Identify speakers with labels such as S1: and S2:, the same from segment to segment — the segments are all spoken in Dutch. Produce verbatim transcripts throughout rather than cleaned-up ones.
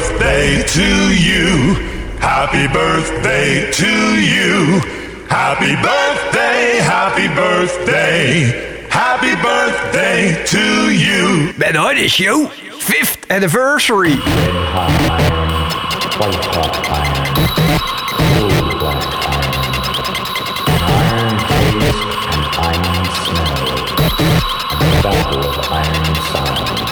S1: birthday to you. Happy birthday to you. Happy birthday, happy birthday. Happy birthday to you.
S2: Ben Hodde Show, fifth anniversary.
S3: Red hot iron, white hot iron, cold black iron, iron taste and iron smell, a battle of iron sounds.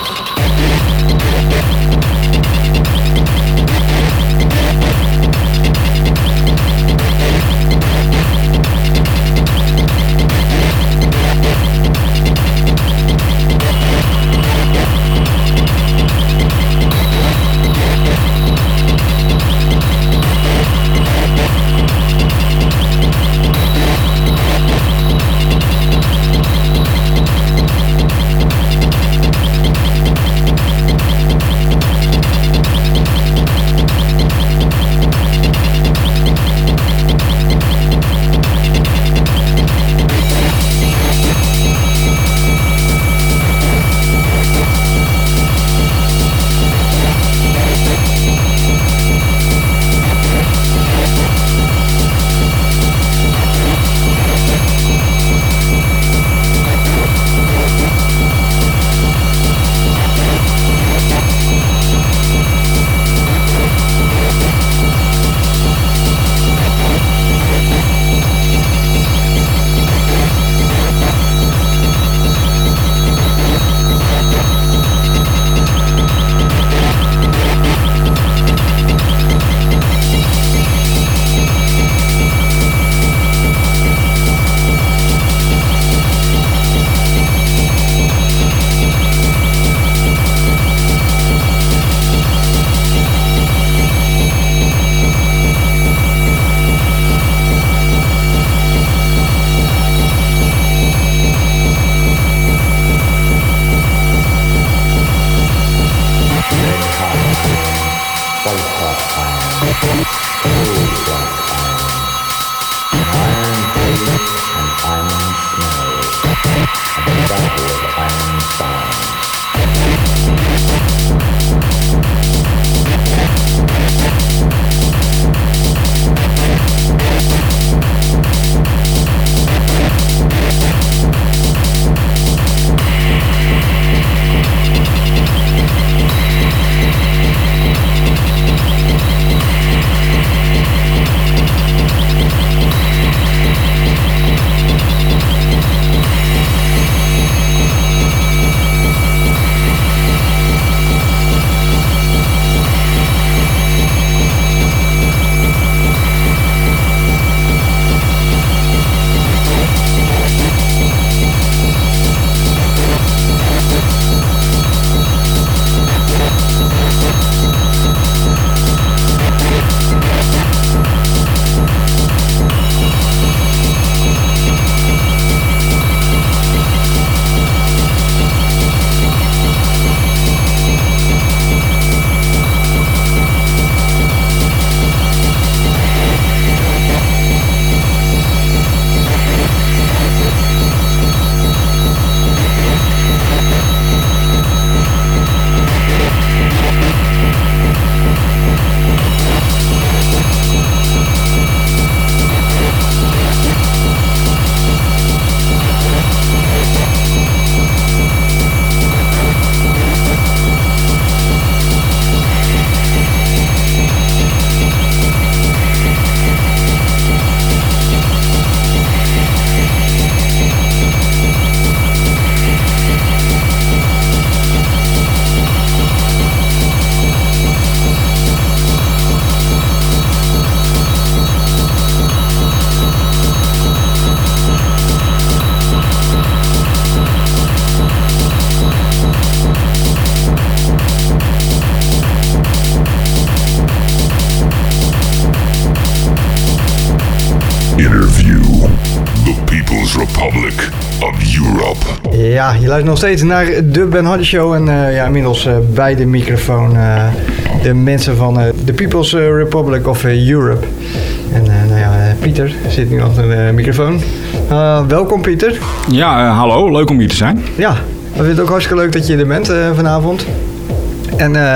S1: Republic of Europe.
S2: Ja, je luistert nog steeds naar de Ben Hodde Show. En uh, ja, inmiddels uh, bij de microfoon uh, de mensen van uh, de People's uh, Republic of uh, Europe. En uh, nou ja, uh, Pieter zit nu achter de microfoon. Uh, welkom Pieter.
S4: Ja, uh, hallo. Leuk om hier te zijn.
S2: Ja, we vinden het ook hartstikke leuk dat je er bent uh, vanavond. En uh,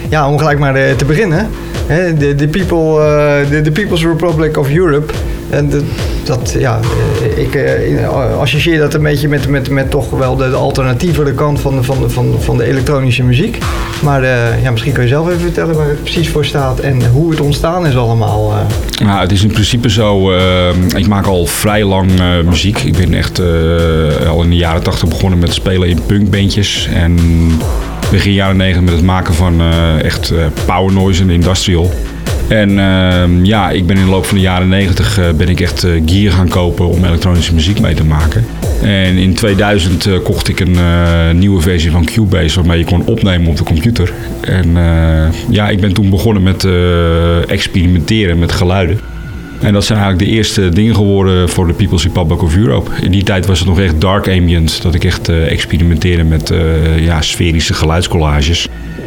S2: ja, om gelijk maar uh, te beginnen. Hè, de, de, people, uh, de, de People's Republic of Europe. En de, dat, ja, ik uh, associeer dat een beetje met, met, met toch wel de, de alternatievere kant van, van, van, van de elektronische muziek. Maar uh, ja, misschien kun je zelf even vertellen waar het precies voor staat en hoe het ontstaan is allemaal. Uh.
S4: Nou, het is in principe zo, uh, ik maak al vrij lang uh, muziek. Ik ben echt uh, al in de jaren tachtig begonnen met spelen in punkbandjes. En begin jaren negentig met het maken van uh, echt uh, power noise en industrial. En uh, ja, ik ben in de loop van de jaren negentig uh, ben ik echt uh, gear gaan kopen om elektronische muziek mee te maken. En in tweeduizend uh, kocht ik een uh, nieuwe versie van Cubase waarmee je kon opnemen op de computer. En uh, ja, ik ben toen begonnen met uh, experimenteren met geluiden. En dat zijn eigenlijk de eerste dingen geworden voor de People's Republic of Europe. In die tijd was het nog echt dark ambient, dat ik echt uh, experimenteerde met uh, ja, sferische geluidscollages.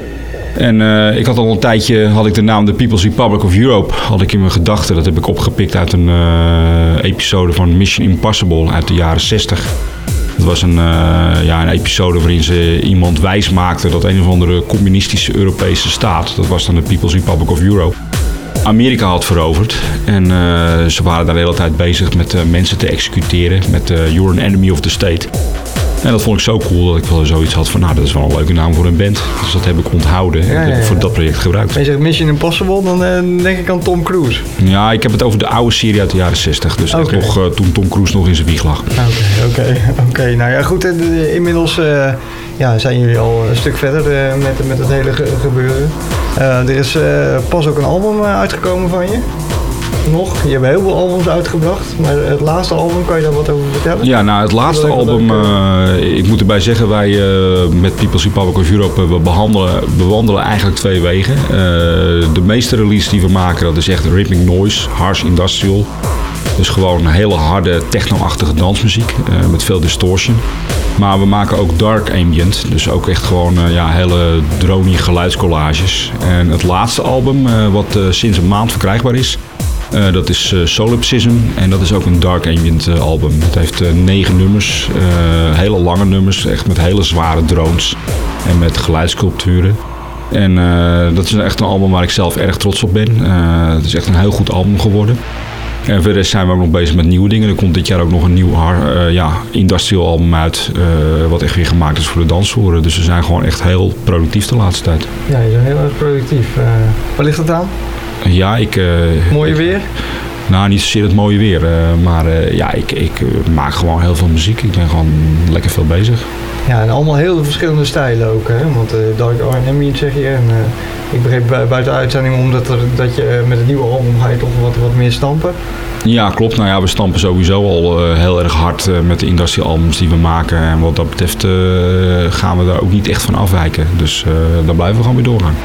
S4: En uh, ik had al een tijdje, had ik de naam The People's Republic of Europe, had ik in mijn gedachten. Dat heb ik opgepikt uit een uh, episode van Mission Impossible uit de jaren zestig. Het was een, uh, ja, een episode waarin ze iemand wijs maakte dat een of andere communistische Europese staat, dat was dan de People's Republic of Europe, Amerika had veroverd. En uh, ze waren daar de hele tijd bezig met uh, mensen te executeren, met uh, You're an enemy of the state. En dat vond ik zo cool dat ik wel zoiets had van, nou, dat is wel een leuke naam voor een band. Dus dat heb ik onthouden en ja, ja, ja. voor dat project gebruikt.
S2: Als je zegt Mission Impossible, dan uh, denk ik aan Tom Cruise.
S4: Ja, ik heb het over de oude serie uit de jaren zestig. Dus okay. nog, uh, toen Tom Cruise nog in zijn wieg lag.
S2: Oké, okay, oké. Okay, okay. Nou ja, goed. Uh, inmiddels uh, ja, zijn jullie al een stuk verder uh, met, met het hele ge- gebeuren. Uh, er is uh, pas ook een album uh, uitgekomen van je. Nog. Je hebt heel veel albums uitgebracht, maar het laatste album, kan je daar wat over vertellen?
S4: Ja, nou het laatste album, uh, ik moet erbij zeggen, wij uh, met People's Republic of Europe, we behandelen, bewandelen eigenlijk twee wegen. Uh, de meeste release die we maken, dat is echt rhythmic noise, harsh industrial. Dus gewoon hele harde techno-achtige dansmuziek uh, met veel distortion. Maar we maken ook dark ambient, dus ook echt gewoon uh, ja, hele drony geluidscollages. En het laatste album, uh, wat uh, sinds een maand verkrijgbaar is, Uh, dat is uh, Solipsism en dat is ook een dark ambient uh, album. Het heeft uh, negen nummers, uh, hele lange nummers, echt met hele zware drones en met geluidssculpturen. En uh, dat is echt een album waar ik zelf erg trots op ben. Uh, het is echt een heel goed album geworden. En verder zijn we ook nog bezig met nieuwe dingen. Er komt dit jaar ook nog een nieuw uh, ja, industrial album uit, uh, wat echt weer gemaakt is voor de dansvloeren. Dus we zijn gewoon echt heel productief de laatste tijd.
S2: Ja, je bent heel erg productief. Uh, waar ligt het aan?
S4: Ja, ik... Uh,
S2: Mooie weer?
S4: Ik, nou, niet zozeer het mooie weer. Uh, maar uh, ja, ik, ik uh, maak gewoon heel veel muziek. Ik ben gewoon lekker veel bezig.
S2: Ja, en allemaal heel verschillende stijlen ook, hè? Want uh, dark R en ambient zeg je. En uh, ik begreep bu- buiten uitzending omdat er, dat je uh, met het nieuwe album ga je toch wat, wat meer stampen.
S4: Ja, klopt. Nou ja, we stampen sowieso al uh, heel erg hard uh, met de industrial albums die we maken. En wat dat betreft uh, gaan we daar ook niet echt van afwijken. Dus uh, daar blijven we gewoon weer doorgaan.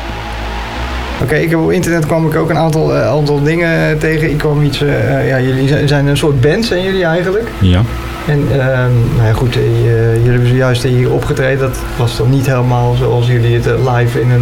S2: Oké, okay, ik heb op internet kwam ik ook een aantal, uh, aantal dingen tegen. Ik kwam iets, uh, ja, jullie zijn een soort band, zijn jullie eigenlijk?
S4: Ja.
S2: En uh, nou ja, goed, uh, jullie hebben zojuist hier opgetreden. Dat was dan niet helemaal zoals jullie het uh, live in een,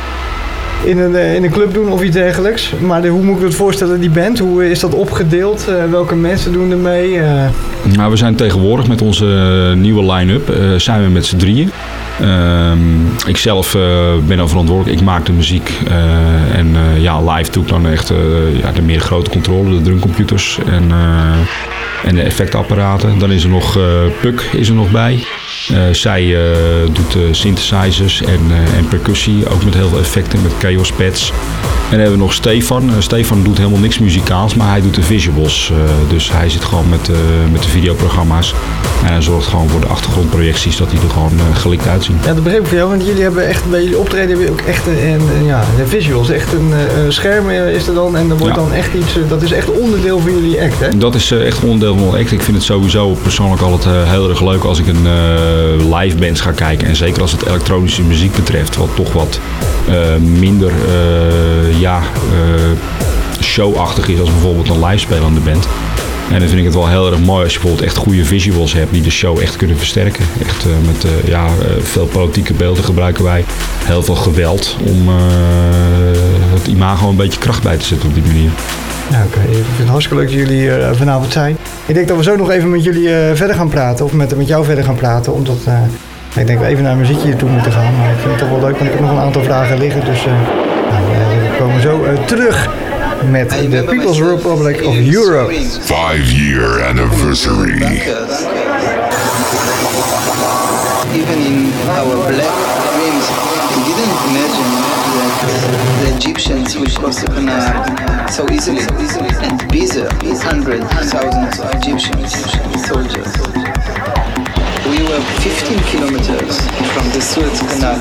S2: uh, in, een, uh, in een club doen of iets dergelijks. Maar de, hoe moet ik het voorstellen, die band? Hoe is dat opgedeeld? Uh, welke mensen doen er mee? Uh...
S4: Nou, we zijn tegenwoordig met onze nieuwe line-up, uh, zijn we met z'n drieën. Uh, ik zelf uh, ben dan verantwoordelijk, ik maak de muziek uh, en uh, ja, live doe ik dan echt uh, ja, de meer grote controle, de drumcomputers en, uh, en de effectapparaten. Dan is er nog uh, Puck is er nog bij. Uh, zij uh, doet uh, synthesizers en, uh, en percussie, ook met heel veel effecten, met chaos pads. En dan hebben we nog Stefan. Uh, Stefan doet helemaal niks muzikaals, maar hij doet de visuals. Uh, dus hij zit gewoon met, uh, met de videoprogramma's. En hij zorgt gewoon voor de achtergrondprojecties dat die er gewoon uh, gelikt uitzien.
S2: Ja, dat begreep ik van jou, want jullie hebben echt bij jullie optreden hebben ook echt een, een, ja, de visuals. Echt een uh, scherm is er dan en er wordt ja. dan echt iets, uh, dat is echt onderdeel van jullie act, hè?
S4: Dat is uh, echt onderdeel van ons act. Ik vind het sowieso persoonlijk altijd uh, heel erg leuk als ik een uh, live bands ga kijken. En zeker als het elektronische muziek betreft, wat toch wat uh, minder uh, ja, uh, showachtig is als bijvoorbeeld een live spelende band. En dan vind ik het wel heel erg mooi als je bijvoorbeeld echt goede visuals hebt die de show echt kunnen versterken. Echt uh, met uh, ja, uh, veel politieke beelden gebruiken wij. Heel veel geweld om uh, het imago een beetje kracht bij te zetten op die manier.
S2: Ja, oké. Okay. Ik vind het hartstikke leuk dat jullie uh, vanavond zijn. Ik denk dat we zo nog even met jullie uh, verder gaan praten. Of met, met jou verder gaan praten. Omdat uh, Ik denk even naar een muziekje toe moeten gaan. Maar ik vind het toch wel leuk, want ik heb nog een aantal vragen liggen. Dus uh, nou, we komen zo uh, terug met de People's Republic of Europe.
S1: Five year anniversary.
S5: Even in our black dreams, we didn't imagine that the Egyptians would cross the canal so easily, and Pisa, hundreds, thousands of Egyptians, soldiers. We were fifteen kilometers from the Suez Canal.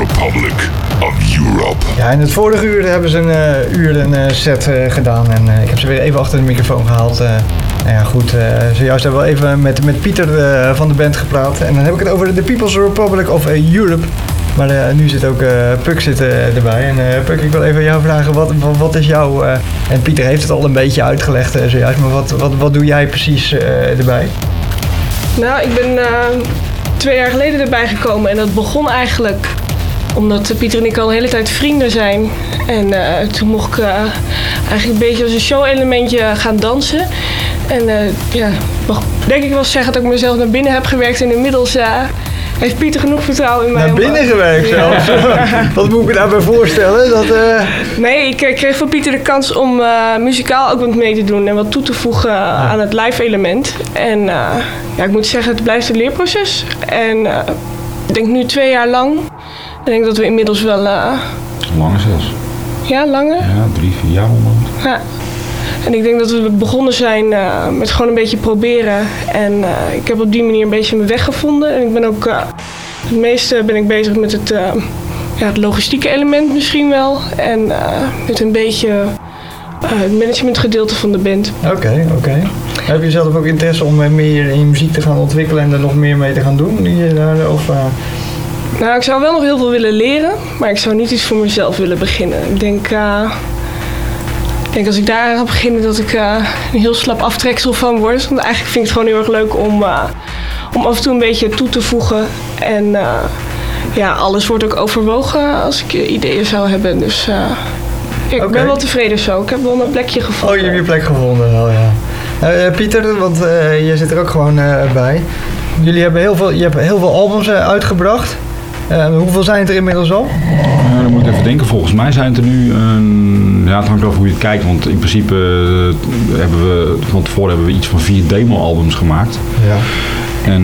S1: Republic of Europe.
S2: Ja, in het vorige uur hebben ze een uh, uur een uh, set uh, gedaan en uh, ik heb ze weer even achter de microfoon gehaald. Uh, nou ja, goed, uh, zojuist hebben we wel even met, met Pieter uh, van de band gepraat en dan heb ik het over de People's Republic of uh, Europe. Maar uh, nu zit ook uh, Puk zit, uh, erbij. En uh, Puk, ik wil even jou vragen, wat, wat, wat is jouw... Uh, en Pieter heeft het al een beetje uitgelegd uh, zojuist, maar wat, wat, wat doe jij precies uh, erbij?
S6: Nou, ik ben uh, twee jaar geleden erbij gekomen en dat begon eigenlijk omdat Pieter en ik al een hele tijd vrienden zijn. En uh, toen mocht ik uh, eigenlijk een beetje als een show-elementje gaan dansen. En uh, ja, mag denk ik wel zeggen dat ik mezelf naar binnen heb gewerkt en inmiddels... Uh, Heeft Pieter genoeg vertrouwen in mij?
S2: Naar binnen gewerkt zelfs? Ja. Wat moet ik me daarbij voorstellen? Dat, uh...
S6: Nee, ik kreeg van Pieter de kans om uh, muzikaal ook wat mee te doen en wat toe te voegen uh, ja. aan het live element. En uh, ja, ik moet zeggen, het blijft een leerproces. En uh, ik denk nu twee jaar lang. Ik denk dat we inmiddels wel... Uh...
S4: Langer zelfs.
S6: Ja, langer?
S4: Ja, drie, vier jaar onderhand.
S6: Ja. En ik denk dat we begonnen zijn uh, met gewoon een beetje proberen. En uh, ik heb op die manier een beetje mijn weg gevonden. En ik ben ook, uh, het meeste ben ik bezig met het, uh, ja, het logistieke element misschien wel. En uh, met een beetje uh, het managementgedeelte van de band.
S2: Oké, okay, oké. Okay. Heb je zelf ook interesse om meer in je muziek te gaan ontwikkelen en er nog meer mee te gaan doen? Of, uh...
S6: Nou, ik zou wel nog heel veel willen leren. Maar ik zou niet iets voor mezelf willen beginnen. Ik denk... Uh, Ik denk als ik daar ga beginnen dat ik uh, een heel slap aftreksel van word. Want eigenlijk vind ik het gewoon heel erg leuk om, uh, om af en toe een beetje toe te voegen. En uh, ja, alles wordt ook overwogen als ik ideeën zou hebben. Dus uh, ja, ik okay. ben wel tevreden zo. Ik heb wel een plekje gevonden.
S2: Oh, je hebt je plek gevonden wel, ja. Uh, Pieter, want uh, jij zit er ook gewoon uh, bij. Jullie hebben heel veel, je hebt heel veel albums uh, uitgebracht. Uh, hoeveel zijn het er inmiddels al?
S4: Uh, dan moet ik even denken. Volgens mij zijn het er nu een... Ja, het hangt over hoe je het kijkt. Want in principe uh, hebben we... Van tevoren hebben we iets van vier demo-albums gemaakt.
S2: Ja.
S4: En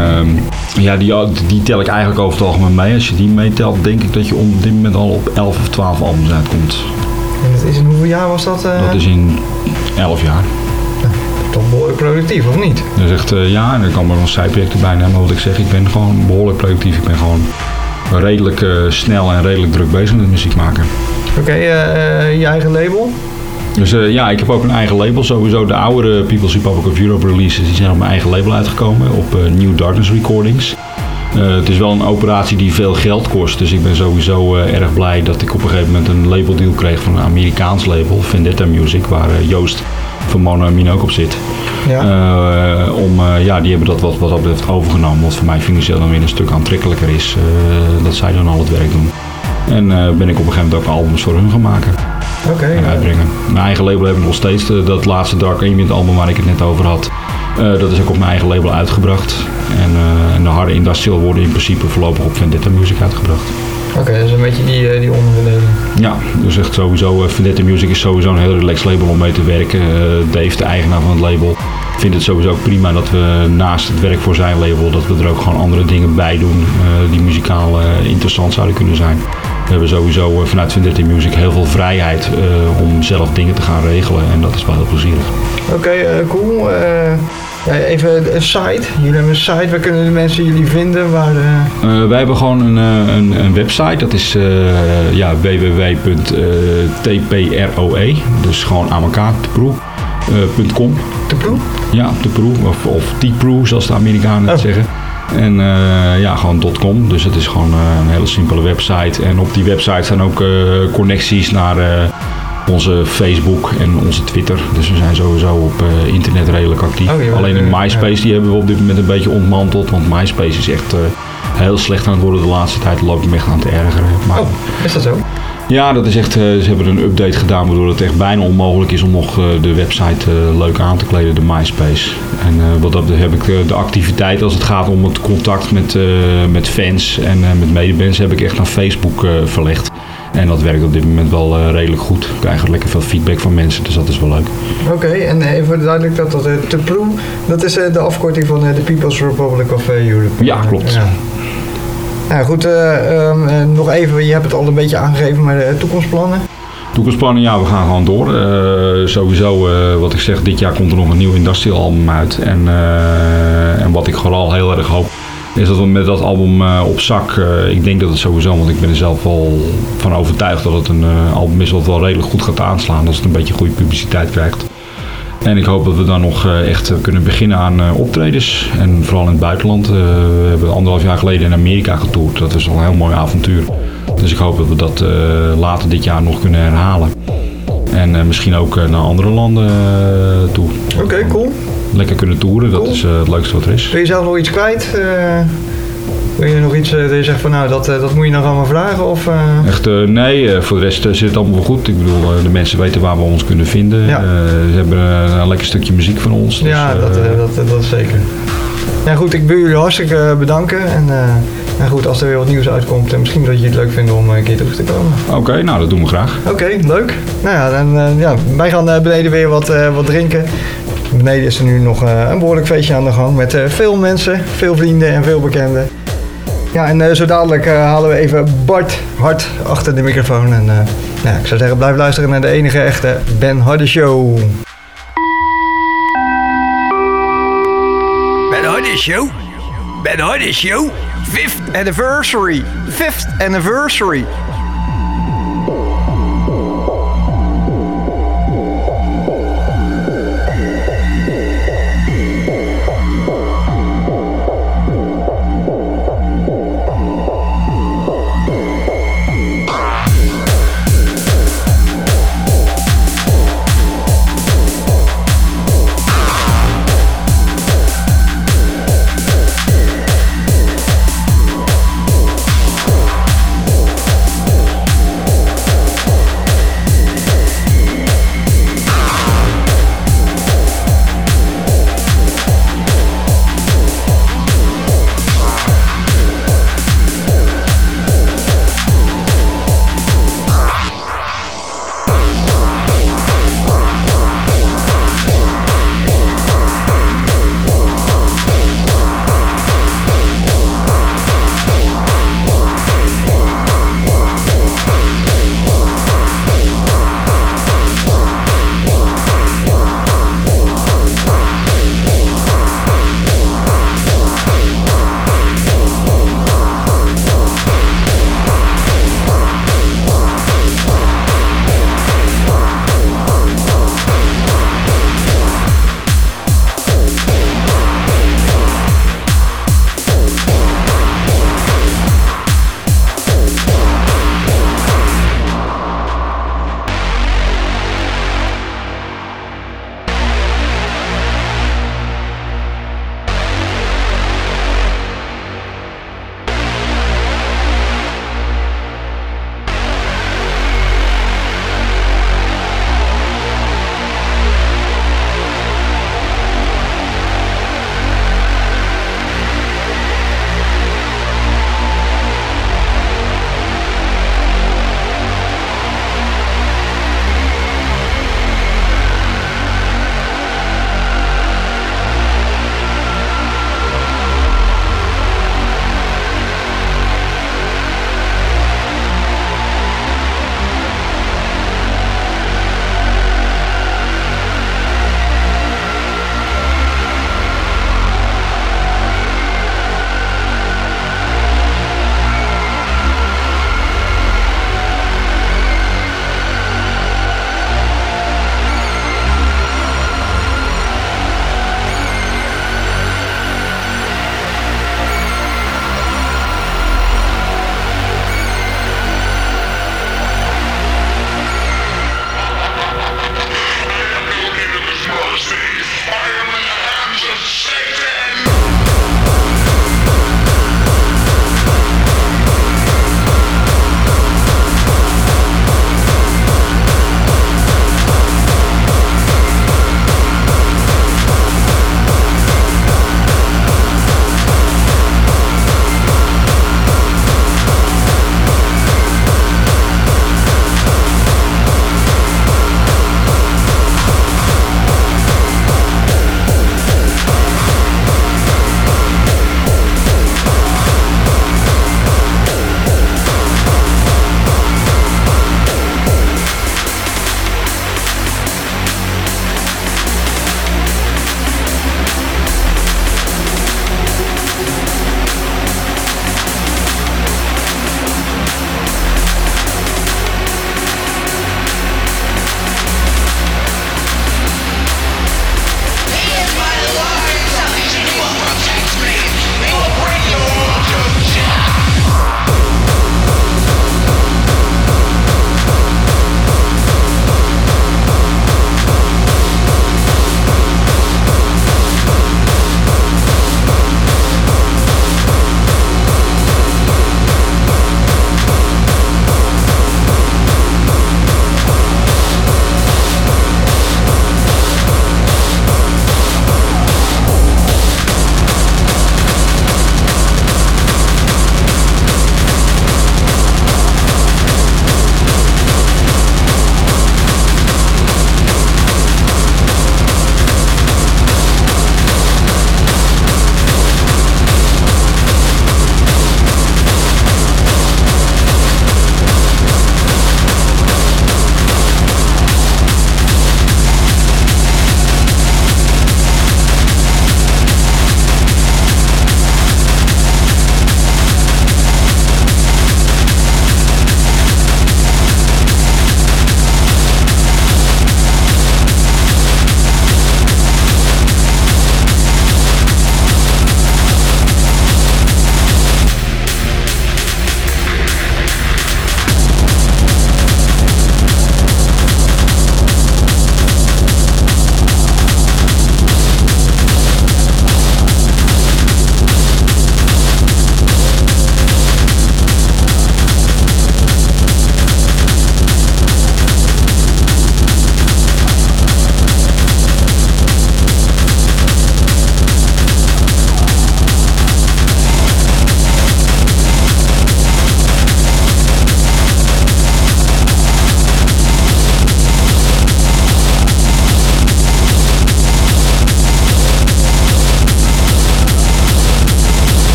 S4: uh, ja, die, die tel ik eigenlijk over het algemeen mee. Als je die meetelt, denk ik dat je op dit moment al op elf of twaalf albums uitkomt.
S2: En dat is in hoeveel jaar was dat? Uh...
S4: Dat is in elf jaar.
S2: Toch behoorlijk productief, of niet?
S4: Dat is echt, uh, ja, en er kan maar nog een zijproject erbij nemen. Maar wat ik zeg, ik ben gewoon behoorlijk productief. Ik ben gewoon redelijk uh, snel en redelijk druk bezig met muziek maken.
S2: Oké, okay, uh, uh, je eigen label?
S4: Dus uh, ja, ik heb ook een eigen label. Sowieso de oudere People's Republic of Europe releases, die zijn op mijn eigen label uitgekomen. Op uh, New Darkness Recordings. Uh, het is wel een operatie die veel geld kost. Dus ik ben sowieso uh, erg blij dat ik op een gegeven moment een labeldeal kreeg van een Amerikaans label, Vendetta Music, waar uh, Joost van Mono en Mine ook op zit. Ja. Uh, om, uh, ja, die hebben dat wat, wat dat betreft overgenomen. Wat voor mij financieel dan weer een stuk aantrekkelijker is. Uh, dat zij dan al het werk doen. En uh, ben ik op een gegeven moment ook albums voor hun gaan maken.
S2: Okay,
S4: en uitbrengen. Ja. Mijn eigen label heb ik nog steeds. Uh, dat laatste Dark Ambient album waar ik het net over had. Uh, dat is ook op mijn eigen label uitgebracht. En, uh, en de harde industrial worden in principe voorlopig op Vendetta Music uitgebracht.
S2: Oké, okay, dat is een beetje die, die onderverdeling.
S4: Ja, dus echt sowieso, uh, Vendetta Music is sowieso een heel relaxed label om mee te werken. Uh, Dave, de eigenaar van het label, vindt het sowieso ook prima dat we naast het werk voor zijn label, dat we er ook gewoon andere dingen bij doen uh, die muzikaal uh, interessant zouden kunnen zijn. We hebben sowieso uh, vanuit Vendetta Music heel veel vrijheid uh, om zelf dingen te gaan regelen en dat is wel heel plezierig.
S2: Oké, okay, uh, cool. Uh, even een site. Jullie hebben een site, waar kunnen de mensen jullie vinden? Waar, uh...
S4: Uh, wij hebben gewoon een, een, een website, dat is uh, ja, w w w punt t p r o e, dus gewoon aan elkaar, teproe punt com.
S2: Teproe?
S4: Ja, teproe, of, of teproe zoals de Amerikanen het oh. zeggen. En uh, ja, gewoon .com, dus het is gewoon uh, een hele simpele website. En op die website staan ook uh, connecties naar uh, onze Facebook en onze Twitter. Dus we zijn sowieso op uh, internet redelijk actief. Oh, Alleen in MySpace die hebben we op dit moment een beetje ontmanteld. Want MySpace is echt uh, heel slecht aan het worden de laatste tijd. Daar loop ik me echt aan te ergeren. Maar,
S2: oh, is dat zo?
S4: Ja, dat is echt, uh, ze hebben een update gedaan waardoor het echt bijna onmogelijk is om nog uh, de website uh, leuk aan te kleden, de MySpace. En uh, wat dat heb ik uh, de activiteit als het gaat om het contact met, uh, met fans en uh, met medebands heb ik echt naar Facebook uh, verlegd. En dat werkt op dit moment wel uh, redelijk goed. Ik krijg lekker veel feedback van mensen, dus dat is wel leuk.
S2: Oké, okay, en even duidelijk dat dat uh, teproe, dat is uh, de afkorting van uh, de People's Republic of uh, Europe.
S4: Ja, klopt.
S2: Ja. Nou goed, uh, um, uh, nog even, je hebt het al een beetje aangegeven, maar de toekomstplannen?
S4: Toekomstplannen, ja, we gaan gewoon door. Uh, sowieso, uh, wat ik zeg, dit jaar komt er nog een nieuw industrial album uit. En, uh, en wat ik vooral heel erg hoop, is dat we met dat album uh, op zak, uh, ik denk dat het sowieso, want ik ben er zelf wel van overtuigd dat het een uh, album is wat wel redelijk goed gaat aanslaan als het een beetje goede publiciteit krijgt. En ik hoop dat we dan nog uh, echt kunnen beginnen aan uh, optredens. En vooral in het buitenland. Uh, we hebben anderhalf jaar geleden in Amerika getoerd. Dat is al een heel mooi avontuur. Dus ik hoop dat we dat uh, later dit jaar nog kunnen herhalen. En uh, misschien ook uh, naar andere landen uh, toe.
S2: Oké, okay, cool.
S4: Lekker kunnen toeren, dat cool. is uh, het leukste wat er is.
S2: Wil je zelf nog iets kwijt? Uh, wil je nog iets uh, dat je zegt van nou, dat, uh, dat moet je nog allemaal vragen? Of, uh...
S4: Echt, uh, nee, uh, voor de rest uh, zit het allemaal wel goed. Ik bedoel, uh, de mensen weten waar we ons kunnen vinden. Ja. Uh, ze hebben uh, een lekker stukje muziek van ons. Dus,
S2: ja, dat, uh, dat, dat is zeker. Ja goed, ik wil jullie hartstikke bedanken. En uh, nou goed, als er weer wat nieuws uitkomt, uh, misschien dat je het leuk vindt om een keer terug te komen.
S4: Oké, okay, nou dat doen we graag.
S2: Oké, okay, leuk. Nou ja, dan, uh, ja, wij gaan uh, beneden weer wat, uh, wat drinken. Beneden is er nu nog uh, een behoorlijk feestje aan de gang met uh, veel mensen, veel vrienden en veel bekenden. Ja, en uh, zo dadelijk uh, halen we even Bart Hart achter de microfoon. En uh, nou, ik zou zeggen, blijf luisteren naar de enige echte Ben Hardy Show. Ben Hardy Show? Ben Hardy Show? Fifth anniversary! Fifth anniversary!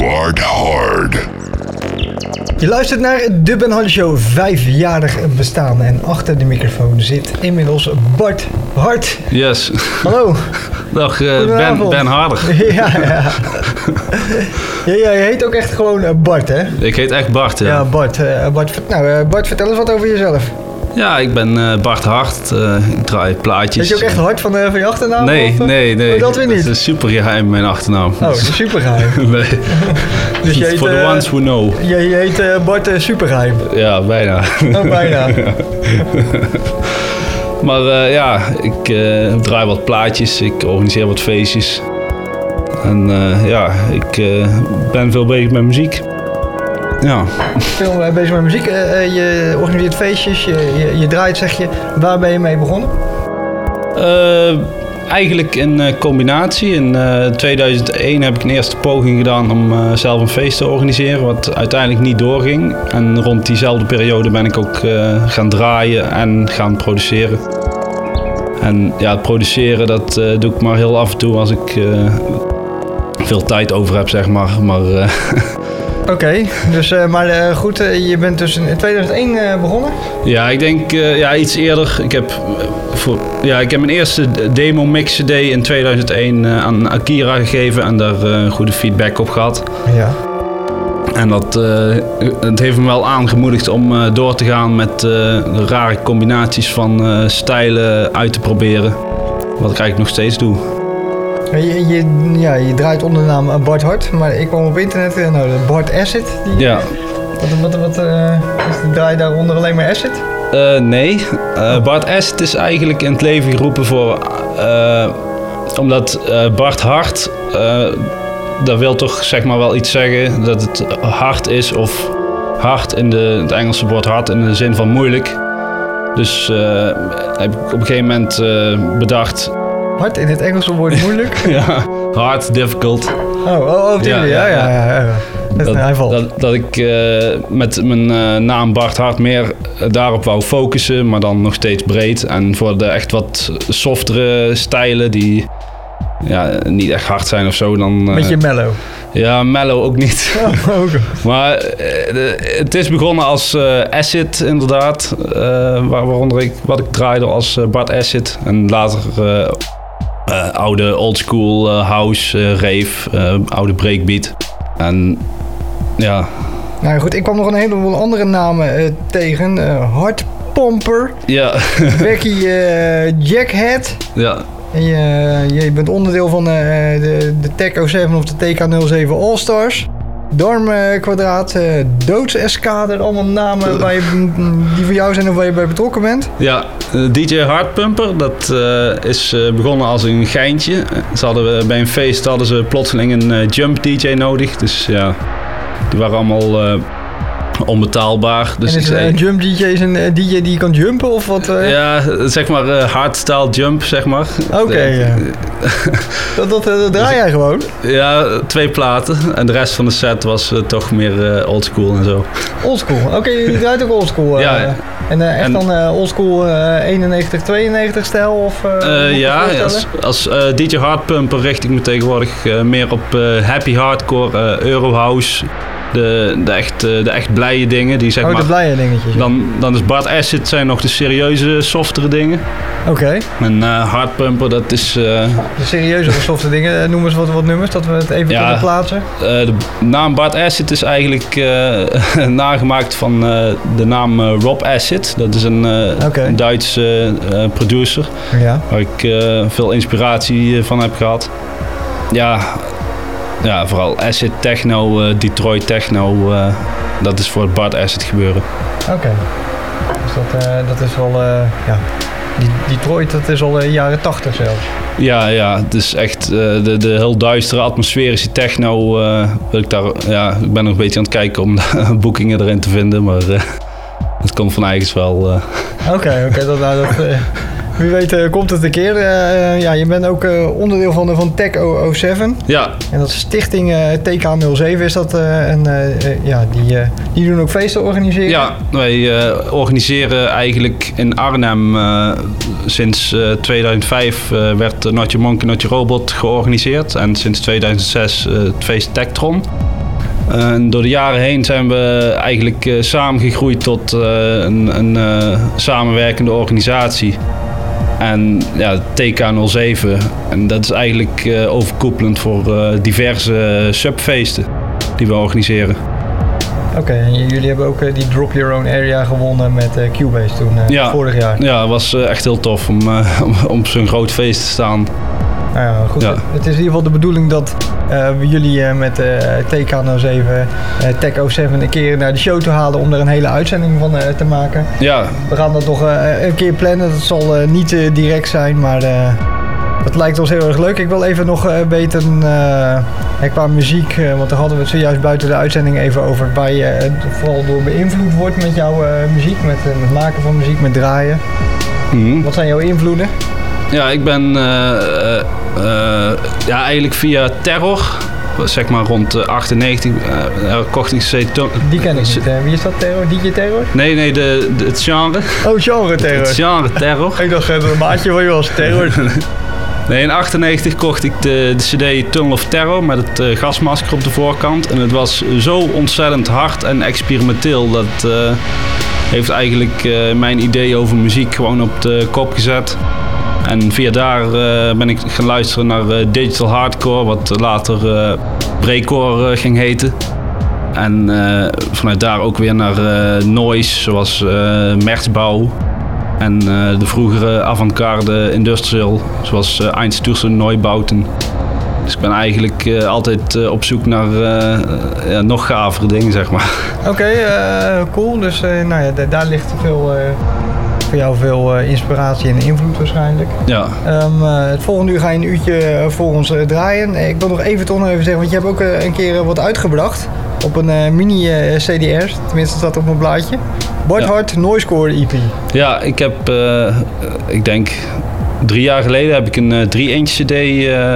S1: Bart Hard.
S2: Je luistert naar de Ben Hardy Show, vijfjarig bestaan. En achter de microfoon zit inmiddels Bart Hard.
S7: Yes.
S2: Hallo.
S7: Dag uh, Ben, Ben Harder.
S2: ja, ja. ja, ja. Je heet ook echt gewoon Bart, hè?
S7: Ik heet echt Bart, ja.
S2: Ja, Bart. Uh, Bart, nou, uh, Bart, vertel eens wat over jezelf.
S7: Ja, ik ben uh, Bart Hard. Uh, ik draai plaatjes.
S2: Weet je ook echt Hard van, uh, van je achternaam?
S7: Nee,
S2: of,
S7: nee, nee.
S2: Oh, dat weer niet?
S7: Dat is super geheim, mijn achternaam.
S2: Oh, dat is super geheim.
S7: nee.
S2: Dus je heet,
S7: For the
S2: uh,
S7: ones who know.
S2: Je, je heet uh, Bart uh, Supergeheim.
S7: Ja, bijna.
S2: Oh, bijna.
S7: maar uh, ja, ik uh, draai wat plaatjes. Ik organiseer wat feestjes. En uh, ja, ik uh, ben veel bezig met muziek. Ja.
S2: Veel uh, bezig met muziek. Uh, uh, je organiseert feestjes, je, je, je draait, zeg je. Waar ben je mee begonnen?
S7: Uh, eigenlijk een uh, combinatie. In uh, tweeduizend één heb ik een eerste poging gedaan om uh, zelf een feest te organiseren, wat uiteindelijk niet doorging. En rond diezelfde periode ben ik ook uh, gaan draaien en gaan produceren. En ja, het produceren dat uh, doe ik maar heel af en toe als ik uh, veel tijd over heb, zeg maar. maar uh,
S2: Oké, okay, dus uh, maar uh, goed, uh, je bent dus in tweeduizend één uh, begonnen?
S7: Ja, ik denk uh, ja, iets eerder. Ik heb, uh, voor, ja, ik heb mijn eerste demo mix C D in tweeduizend één uh, aan Akira gegeven en daar uh, goede feedback op gehad.
S2: Ja.
S7: En dat uh, het heeft me wel aangemoedigd om uh, door te gaan met uh, de rare combinaties van uh, stijlen uit te proberen. Wat ik eigenlijk nog steeds doe.
S2: Je, je, ja, je draait onder de naam Bart Hard, maar ik kwam op internet, nou, de Bart Acid. Die,
S7: ja.
S2: Wat, wat, wat uh, is de draai daaronder alleen maar Acid?
S7: Uh, nee, uh, Bart Acid is eigenlijk in het leven geroepen voor... Uh, omdat uh, Bart Hard, uh, dat wil toch zeg maar wel iets zeggen dat het hard is of hard in de, het Engelse woord hard in de zin van moeilijk. Dus uh, heb ik op een gegeven moment uh, bedacht...
S2: Hard in het Engelse woord moeilijk?
S7: ja, hard, difficult.
S2: Oh, oh, oh ja, ja, ja, ja, ja. Dat,
S7: dat,
S2: hij valt.
S7: dat, dat ik uh, met mijn uh, naam Bart Hard meer daarop wou focussen, maar dan nog steeds breed. En voor de echt wat softere stijlen die ja, niet echt hard zijn of zo, dan... Uh,
S2: beetje mellow.
S7: Ja, mellow ook niet.
S2: Oh, okay.
S7: maar uh, de, het is begonnen als uh, Acid inderdaad, uh, waar, waaronder ik, wat ik draaide als uh, Bart Acid. En later... Uh, Uh, oude oldschool uh, house, uh, rave, uh, oude breakbeat. En ja.
S2: Nou goed, ik kwam nog een heleboel andere namen uh, tegen. Uh, Hardpomper.
S7: Ja.
S2: Becky uh, Jackhead.
S7: Ja.
S2: En je, je bent onderdeel van uh, de, de Tech nul zeven of de T K nul zeven All-Stars. Dorm uh, Kwadraat, uh, Doodseskader, allemaal namen waar je, die voor jou zijn of waar je bij betrokken bent.
S7: Ja, D J Hardpumper, dat uh, is uh, begonnen als een geintje. Ze hadden, bij een feest hadden ze plotseling een uh, jump D J nodig, dus ja, die waren allemaal uh, onbetaalbaar. Dus
S2: en is een uh, jump D J een uh, D J die kan jumpen of wat? Uh?
S7: Ja, zeg maar uh, hardstyle jump, zeg maar.
S2: Oké, okay, ja. dat, dat, dat draai jij gewoon?
S7: Ja, twee platen. En de rest van de set was uh, toch meer uh, oldschool en zo.
S2: Oldschool? Oké, okay, je draait ook oldschool. Uh,
S7: ja.
S2: En uh, echt en, dan uh, oldschool uh, eenennegentig, tweeënnegentig stijl? Of, uh,
S7: uh, ja, als, als uh, D J Hardpumper richt ik me tegenwoordig uh, meer op uh, happy hardcore, uh, Eurohouse. De, de, echt, de echt blije dingen. Die, zeg
S2: oh,
S7: maar,
S2: de blije dingetjes.
S7: Dan, dan is Bart Acid zijn nog de serieuze, softere dingen.
S2: Oké. Okay.
S7: En uh, Hardpumper, dat is... Uh,
S2: de serieuze, softe dingen. Noem eens wat, wat nummers, dat we het even ja, kunnen plaatsen.
S7: Uh, de naam Bart Acid is eigenlijk uh, nagemaakt van uh, de naam uh, Rob Acid. Dat is een, uh, okay. een Duitse uh, producer.
S2: Ja.
S7: Waar ik uh, veel inspiratie van heb gehad. Ja... Ja, vooral acid techno, uh, Detroit techno, uh, dat is voor het Bart Acid gebeuren.
S2: Oké, okay. Dus dat, uh, dat is wel, uh, ja, Detroit, dat is al uh, jaren tachtig zelfs.
S7: Ja, ja, het is echt uh, de, de heel duistere atmosferische techno. Uh, wil ik, daar, ja, ik ben nog een beetje aan het kijken om boekingen erin te vinden, maar uh, het komt van eigens wel. Oké,
S2: uh... oké, okay, okay, dat, nou, dat uh, wie weet uh, komt het een keer. Uh, ja, je bent ook uh, onderdeel van, van Tech nul zeven.
S7: Ja.
S2: En dat is Stichting uh, T K nul zeven is dat. Uh, en uh, uh, ja, die, uh, die doen ook feesten organiseren.
S7: Ja, wij uh, organiseren eigenlijk in Arnhem uh, sinds uh, tweeduizend vijf uh, werd Not Your Monkey, Not Your Robot georganiseerd. En sinds tweeduizend zes uh, het feest Techtron. En door de jaren heen zijn we eigenlijk uh, samengegroeid tot uh, een, een uh, samenwerkende organisatie. En ja, T K nul zeven. En dat is eigenlijk uh, overkoepelend voor uh, diverse subfeesten die we organiseren.
S2: Oké, okay, en jullie hebben ook uh, die Drop Your Own Area gewonnen met uh, Cubase toen, uh,
S7: ja,
S2: vorig jaar.
S7: Ja, het was uh, echt heel tof om, uh, om, om op zo'n groot feest te staan.
S2: Nou ja, goed. Ja. Het is in ieder geval de bedoeling dat uh, we jullie uh, met uh, T K nul zeven, uh, Tech nul zeven een keer naar de show te halen om er een hele uitzending van uh, te maken.
S7: Ja.
S2: We gaan dat nog uh, een keer plannen. Dat zal uh, niet uh, direct zijn, maar uh, dat lijkt ons heel erg leuk. Ik wil even nog uh, weten uh, qua muziek, uh, want daar hadden we het zojuist buiten de uitzending even over, waar je uh, vooral door beïnvloed wordt met jouw uh, muziek, met uh, het maken van muziek, met draaien. Mm-hmm. Wat zijn jouw invloeden?
S7: Ja, ik ben uh, uh, uh, ja, eigenlijk via Terror, zeg maar rond uh, achtennegentig, uh, kocht ik een C D.
S2: Die ken ik niet. Uh, wie is dat, Terror? D J Terror?
S7: Nee, nee, de, de, het genre.
S2: Oh, genre Terror.
S7: Het genre Terror.
S2: Ik dacht, een maatje van je was Terror.
S7: Nee, in achtennegentig kocht ik de, de cd Tunnel of Terror met het uh, gasmasker op de voorkant. En het was zo ontzettend hard en experimenteel. Dat uh, heeft eigenlijk uh, mijn idee over muziek gewoon op de kop gezet. En via daar uh, ben ik gaan luisteren naar uh, digital hardcore, wat later uh, breakcore uh, ging heten. En uh, vanuit daar ook weer naar uh, noise, zoals uh, Merzbau. En uh, de vroegere avant-garde industrial, zoals uh, Einstürzen Neubauten. Dus ik ben eigenlijk uh, altijd uh, op zoek naar uh, ja, nog gavere dingen, zeg maar.
S2: Oké, okay, uh, cool. Dus uh, nou ja, d- daar ligt veel... Uh... voor jou veel uh, inspiratie en invloed waarschijnlijk.
S7: Ja.
S2: Um, uh, het volgende uur ga je een uurtje uh, voor ons uh, draaien. Ik wil nog even toch nog even zeggen, want je hebt ook uh, een keer uh, wat uitgebracht op een uh, mini uh, C D R. Tenminste staat op mijn blaadje. White
S7: ja.
S2: Heart Noisecore E P.
S7: Ja, ik heb, uh, ik denk drie jaar geleden heb ik een uh, drie inch C D uh,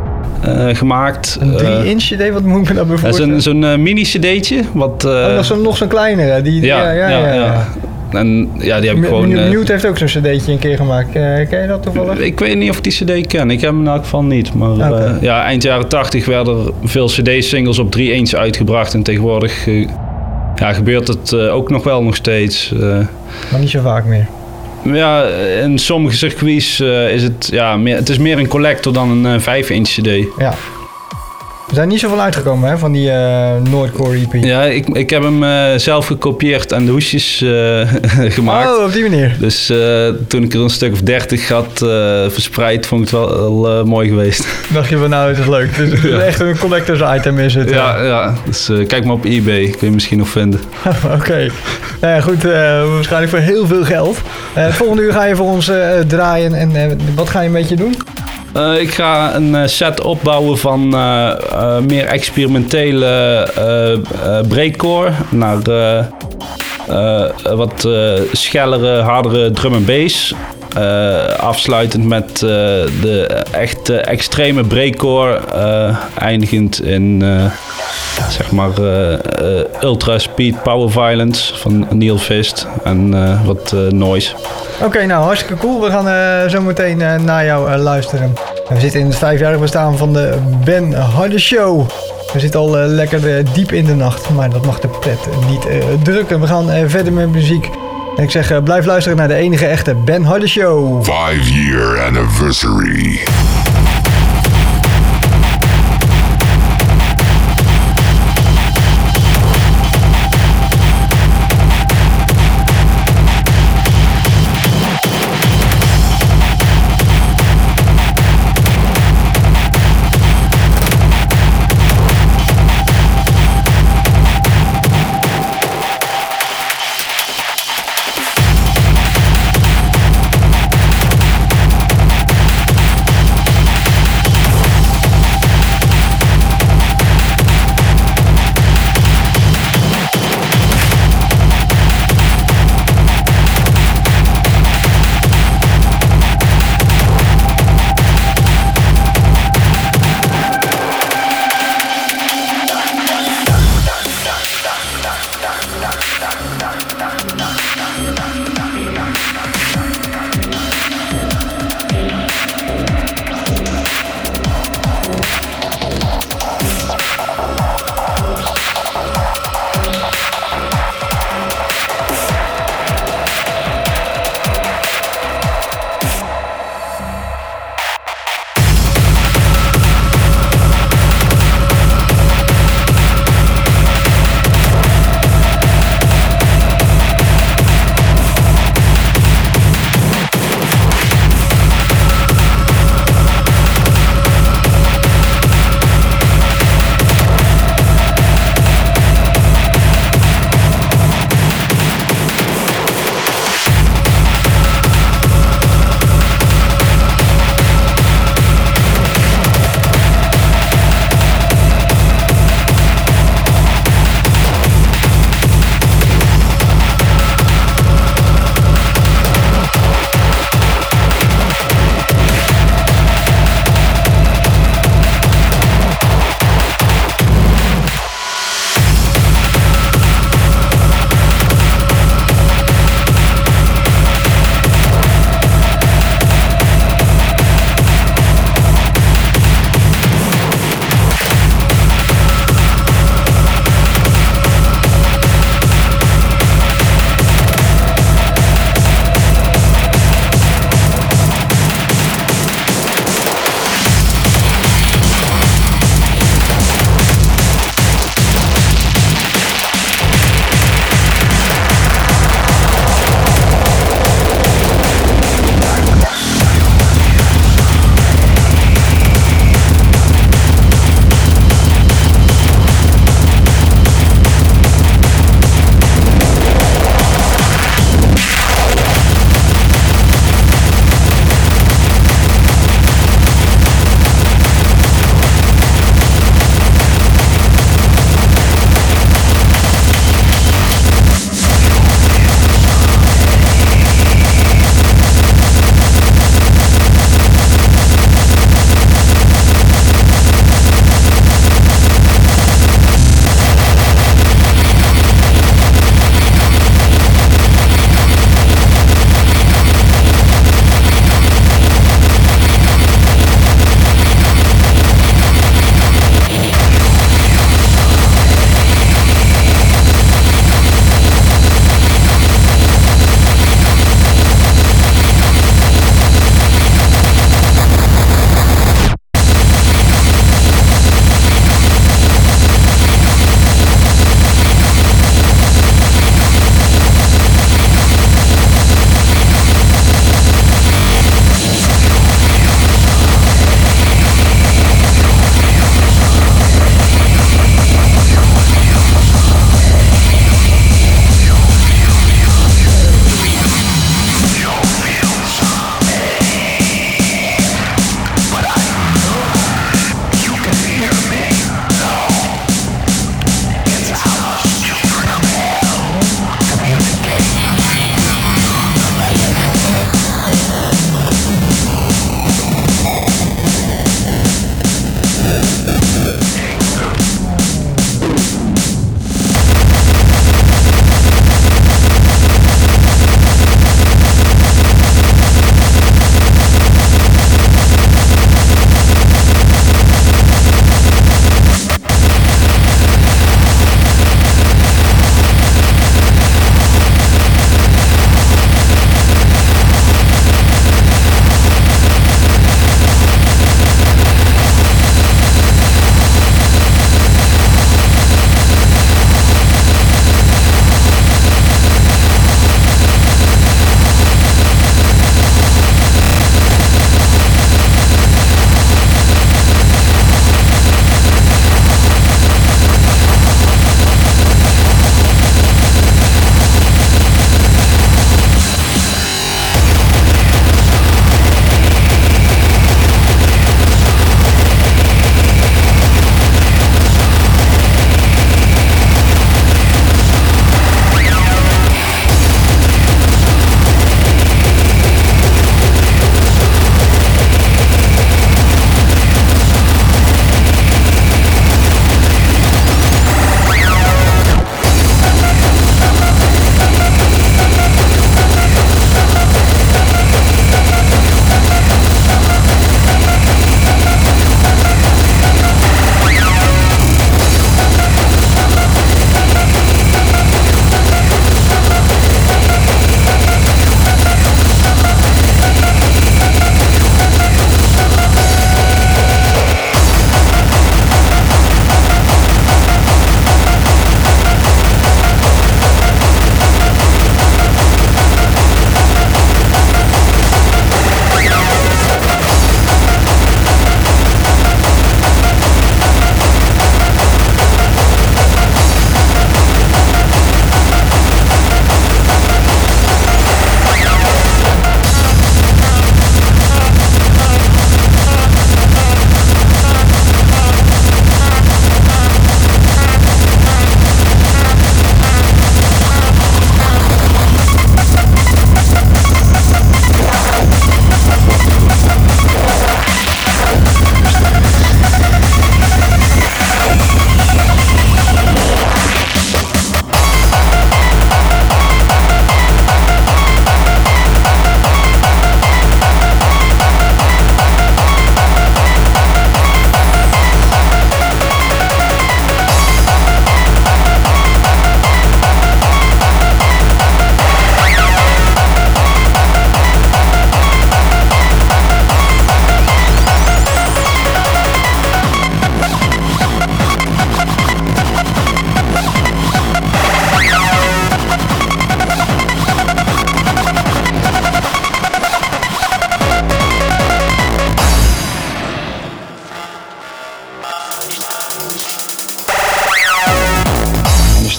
S7: Uh, gemaakt.
S2: Een drie inch C D, wat moet ik me daar bij voorstellen?
S7: Dat is een, zo'n uh, mini cd'tje. Wat, uh,
S2: oh, nog zo'n, nog zo'n kleinere. Die,
S7: ja, ja, ja. ja, ja. En ja, die heb ik M- gewoon...
S2: Mute uh, heeft ook zo'n cd'tje een keer gemaakt. Uh, ken je dat toevallig?
S7: Ik weet niet of ik die cd ken. Ik heb hem in elk geval niet. Maar okay. uh, ja, eind jaren tachtig werden er veel cd-singles op drie inch uitgebracht. En tegenwoordig uh, ja, gebeurt het uh, ook nog wel nog steeds. Uh,
S2: maar niet zo vaak meer.
S7: Ja, in sommige circuits uh, is het, ja, meer, het is meer een collector dan een uh, vijf inch cd.
S2: Ja. Er zijn niet zoveel uitgekomen hè, van die uh, Noordcore E P.
S7: Ja, ik, ik heb hem uh, zelf gekopieerd en de hoesjes uh, gemaakt.
S2: Oh, op die manier.
S7: Dus uh, toen ik er een stuk of dertig had uh, verspreid, vond ik het wel, wel uh, mooi geweest.
S2: Dacht je van nou, het is leuk. Dus ja. Echt een collectors item is het.
S7: Ja, ja. Dus uh, kijk maar op eBay. Kun je misschien nog vinden.
S2: Oké. Okay. Nou ja, goed. Uh, waarschijnlijk voor heel veel geld. Uh, het volgende uur ga je voor ons uh, draaien. En uh, wat ga je een beetje doen?
S7: Uh, ik ga een uh, set opbouwen van uh, uh, meer experimentele uh, uh, breakcore naar uh, uh, wat uh, schellere, hardere drum en bass. Uh, afsluitend met uh, de echt uh, extreme breakcore, uh, eindigend in uh, zeg maar uh, uh, ultra speed power violence van Neil Fist en uh, wat uh, noise.
S2: Oké, okay, nou hartstikke cool. We gaan uh, zo meteen uh, naar jou uh, luisteren. We zitten in het vijfjarig bestaan van de Ben Harde Show. We zitten al uh, lekker uh, diep in de nacht, maar dat mag de pret uh, niet uh, drukken. We gaan uh, verder met muziek. En ik zeg, uh, blijf luisteren naar de enige echte Ben Harde Show.
S1: Five year anniversary.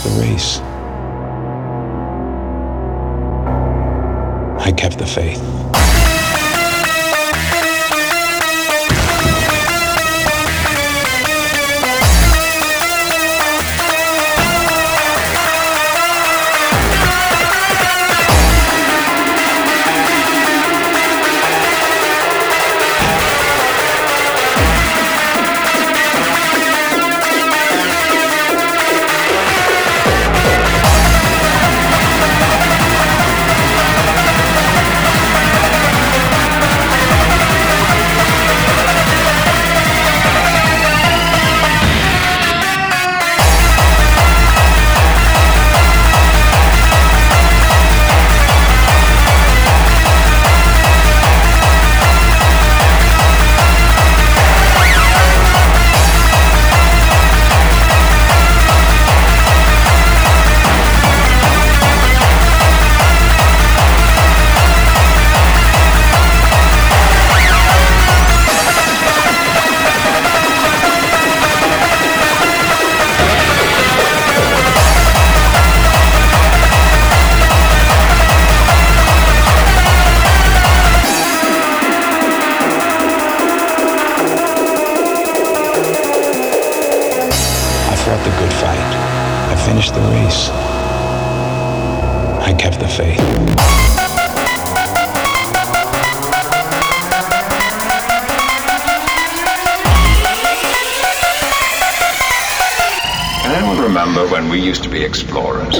S8: the race. I kept the faith.
S9: When we used to be explorers.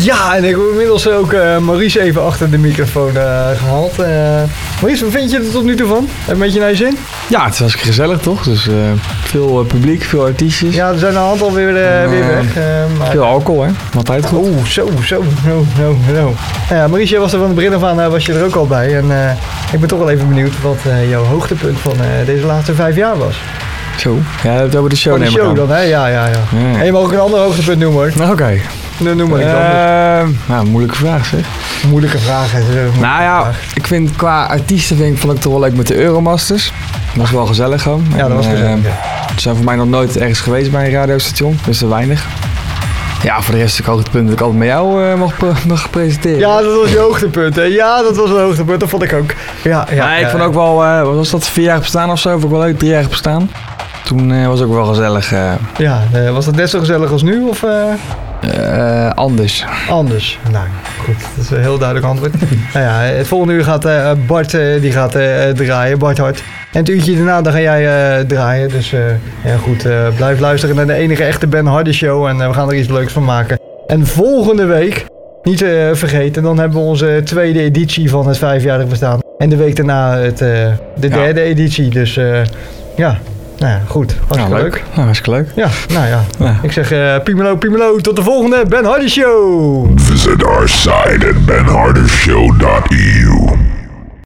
S2: Ja, en ik heb inmiddels ook uh, Maurice even achter de microfoon uh, gehaald. Uh, Maurice, wat vind je er tot nu toe van? Heb je een beetje naar je zin?
S8: Ja, het was gezellig toch? Dus uh, veel uh, publiek, veel artiestjes.
S2: Ja, er zijn een aantal weer, uh, uh, weer weg. Uh, maar...
S8: Veel alcohol, hè? Altijd goed.
S2: Oeh, zo, zo, no, no, no. Ja, Maurice, jij was er van het begin af aan uh, was je er ook al bij. En uh, ik ben toch wel even benieuwd wat uh, jouw hoogtepunt van uh, deze laatste vijf jaar was.
S8: Zo, ja, dat hebben we de show
S2: Van de show dan, hè? Ja, ja, ja. ja. En je mag ook een ander hoogtepunt noemen, hoor.
S8: Oké. Okay.
S2: No, noem maar iets
S8: uh, anders. Nou, moeilijke vraag, zeg.
S2: Moeilijke vraag, hè. Moeilijke
S8: nou ja,
S2: vraag.
S8: Ik vind qua artiesten vind ik, vond ik toch wel leuk met de Euromasters. Dat was wel gezellig gewoon.
S2: Ja, dat
S8: en,
S2: was gezellig,
S8: uh,
S2: ja.
S8: Ze zijn voor mij nog nooit ergens geweest bij een radiostation, dus te weinig. Ja, voor de rest is het hoogtepunt dat ik altijd met jou uh, mag, mag presenteren.
S2: Ja, dat was je hoogtepunt, hè. Ja, dat was een hoogtepunt, dat vond ik ook. Ja, ja,
S8: nee, ik
S2: uh,
S8: vond ook wel, uh, wat was dat, vier jaar bestaan of zo? Vond ik wel leuk, drie jaar bestaan. Toen uh, was het ook wel gezellig. Uh,
S2: ja, uh, was dat net zo gezellig als nu, of... Uh...
S8: Uh, anders.
S2: Anders. Nou, goed. Dat is een heel duidelijk antwoord. Nou ja, het volgende uur gaat uh, Bart uh, die gaat, uh, draaien, Bart Hart. En het uurtje daarna dan ga jij uh, draaien. Dus uh, ja, goed, uh, blijf luisteren naar de enige echte Ben Hardy Show. En uh, we gaan er iets leuks van maken. En volgende week, niet uh, vergeten, dan hebben we onze tweede editie van het vijfjarig bestaan. En de week daarna het, uh, de derde ja. editie. Dus uh, ja... Nou ja, goed. Hartstikke
S8: ja,
S2: leuk.
S8: leuk. Ja, hartstikke leuk.
S2: Ja, nou ja.
S8: ja.
S2: Ik zeg uh, Piemelo, Piemelo, tot de volgende Ben Hardy Show.
S1: Visit our site at ben harder show dot e u.